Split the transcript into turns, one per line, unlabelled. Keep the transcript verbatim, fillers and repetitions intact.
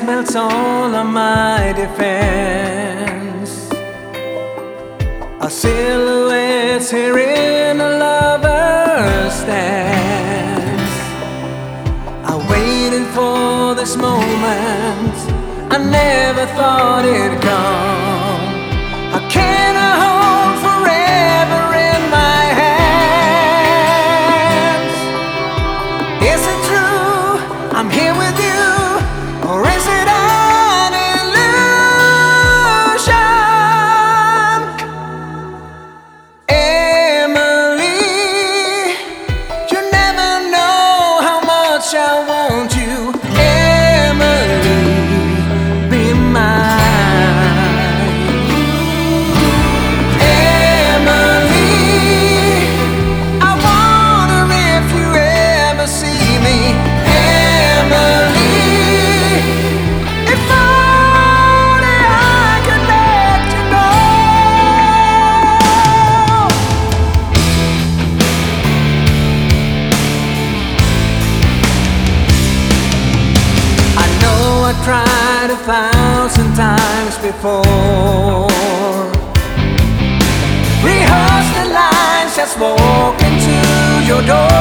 melts all of my defense. A silhouette here in a lover's stance. I waited for this moment, I never thought it'd come. How can I hold forever in my hands? Is it true I'm here with you, or is it an illusion? Emily, you never know how much I want you. Emily, be mine. Emily, I wonder if you ever see me. Emily, if only I could let you know. I know I tried a thousand times before, rehearsed the lines, just walk into your door.